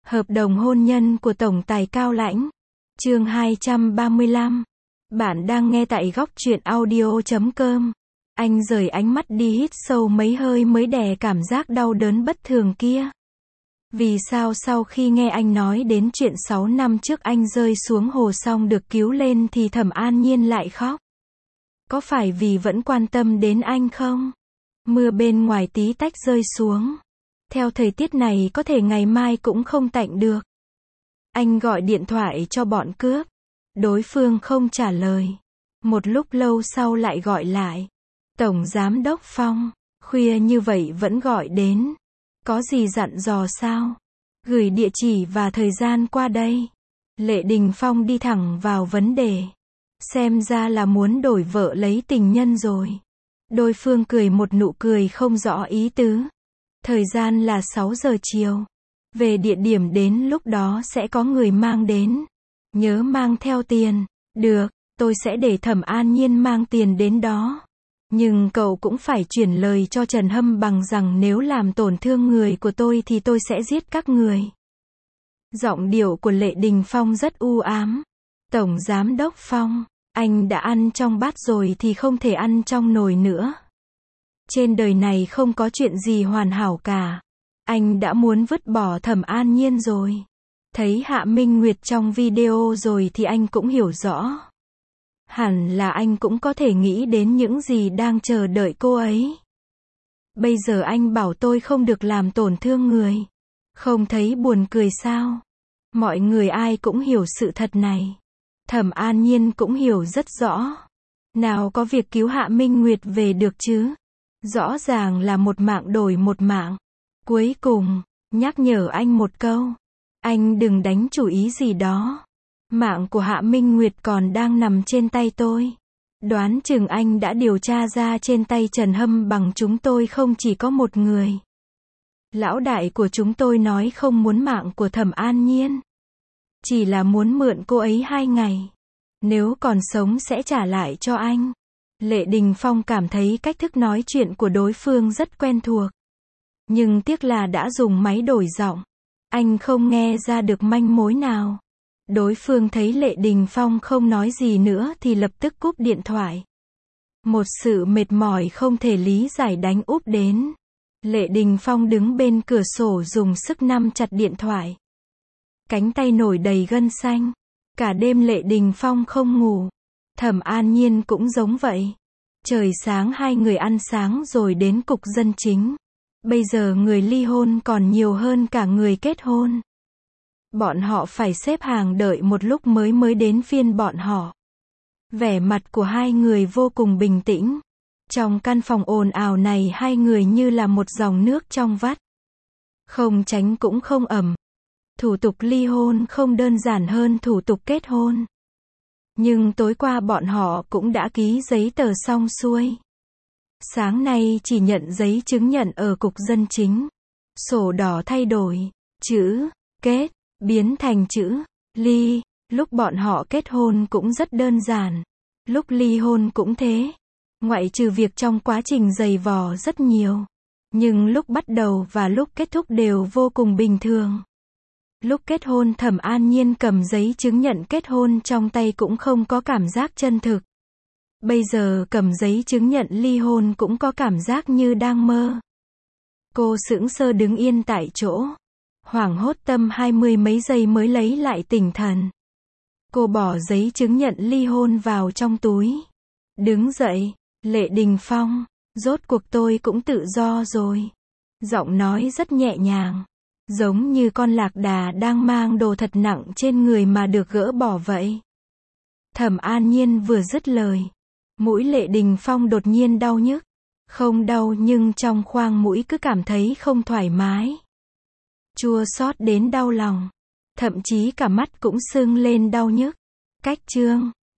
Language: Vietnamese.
Hợp đồng hôn nhân của Tổng tài Cao Lãnh. Chương 235. Bạn đang nghe tại góc truyện audio.com. Anh rời ánh mắt đi, hít sâu mấy hơi mới đè cảm giác đau đớn bất thường kia. Vì sao sau khi nghe anh nói đến chuyện 6 năm trước anh rơi xuống hồ xong được cứu lên thì Thẩm An Nhiên lại khóc? Có phải vì vẫn quan tâm đến anh không? Mưa bên ngoài tí tách rơi xuống. Theo thời tiết này có thể ngày mai cũng không tạnh được. Anh gọi điện thoại cho bọn cướp. Đối phương không trả lời. Một lúc lâu sau lại gọi lại. Tổng Giám đốc Phong, khuya như vậy vẫn gọi đến. Có gì dặn dò sao? Gửi địa chỉ và thời gian qua đây. Lệ Đình Phong đi thẳng vào vấn đề. Xem ra là muốn đổi vợ lấy tình nhân rồi. Đối phương cười một nụ cười không rõ ý tứ. Thời gian là 6 giờ chiều. Về địa điểm đến lúc đó sẽ có người mang đến. Nhớ mang theo tiền. Được, tôi sẽ để Thẩm An Nhiên mang tiền đến đó. Nhưng cậu cũng phải chuyển lời cho Trần Hâm Bằng rằng nếu làm tổn thương người của tôi thì tôi sẽ giết các người. Giọng điệu của Lệ Đình Phong rất u ám. Tổng Giám đốc Phong, anh đã ăn trong bát rồi thì không thể ăn trong nồi nữa. Trên đời này không có chuyện gì hoàn hảo cả. Anh đã muốn vứt bỏ Thẩm An Nhiên rồi. Thấy Hạ Minh Nguyệt trong video rồi thì anh cũng hiểu rõ. Hẳn là anh cũng có thể nghĩ đến những gì đang chờ đợi cô ấy. Bây giờ anh bảo tôi không được làm tổn thương người. Không thấy buồn cười sao? Mọi người ai cũng hiểu sự thật này. Thẩm An Nhiên cũng hiểu rất rõ. Nào có việc cứu Hạ Minh Nguyệt về được chứ? Rõ ràng là một mạng đổi một mạng. Cuối cùng, nhắc nhở anh một câu. Anh đừng đánh chủ ý gì đó. Mạng của Hạ Minh Nguyệt còn đang nằm trên tay tôi. Đoán chừng anh đã điều tra ra trên tay Trần Hâm Bằng chúng tôi không chỉ có một người. Lão đại của chúng tôi nói không muốn mạng của Thẩm An Nhiên. Chỉ là muốn mượn cô ấy 2 ngày. Nếu còn sống sẽ trả lại cho anh. Lệ Đình Phong cảm thấy cách thức nói chuyện của đối phương rất quen thuộc. Nhưng tiếc là đã dùng máy đổi giọng. Anh không nghe ra được manh mối nào. Đối phương thấy Lệ Đình Phong không nói gì nữa thì lập tức cúp điện thoại. Một sự mệt mỏi không thể lý giải đánh úp đến. Lệ Đình Phong đứng bên cửa sổ dùng sức nắm chặt điện thoại. Cánh tay nổi đầy gân xanh. Cả đêm Lệ Đình Phong không ngủ. Thẩm An Nhiên cũng giống vậy. Trời sáng hai người ăn sáng rồi đến cục dân chính. Bây giờ người ly hôn còn nhiều hơn cả người kết hôn. Bọn họ phải xếp hàng đợi một lúc mới đến phiên bọn họ. Vẻ mặt của hai người vô cùng bình tĩnh. Trong căn phòng ồn ào này hai người như là một dòng nước trong vắt. Không tránh cũng không ẩm. Thủ tục ly hôn không đơn giản hơn thủ tục kết hôn. Nhưng tối qua bọn họ cũng đã ký giấy tờ xong xuôi. Sáng nay chỉ nhận giấy chứng nhận ở cục dân chính. Sổ đỏ thay đổi. Chữ kết biến thành chữ ly. Lúc bọn họ kết hôn cũng rất đơn giản. Lúc ly hôn cũng thế. Ngoại trừ việc trong quá trình dày vò rất nhiều. Nhưng lúc bắt đầu và lúc kết thúc đều vô cùng bình thường. Lúc kết hôn Thẩm An Nhiên cầm giấy chứng nhận kết hôn trong tay cũng không có cảm giác chân thực. Bây giờ cầm giấy chứng nhận ly hôn cũng có cảm giác như đang mơ. Cô sững sờ đứng yên tại chỗ. Hoảng hốt tâm 20 mấy giây mới lấy lại tinh thần. Cô bỏ giấy chứng nhận ly hôn vào trong túi. Đứng dậy, Lệ Đình Phong, rốt cuộc tôi cũng tự do rồi. Giọng nói rất nhẹ nhàng. Giống như con lạc đà đang mang đồ thật nặng trên người mà được gỡ bỏ vậy. Thẩm An Nhiên vừa dứt lời. Mũi Lệ Đình Phong đột nhiên đau nhức. Không đau nhưng trong khoang mũi cứ cảm thấy không thoải mái. Chua xót đến đau lòng. Thậm chí cả mắt cũng sưng lên đau nhức. Cách chương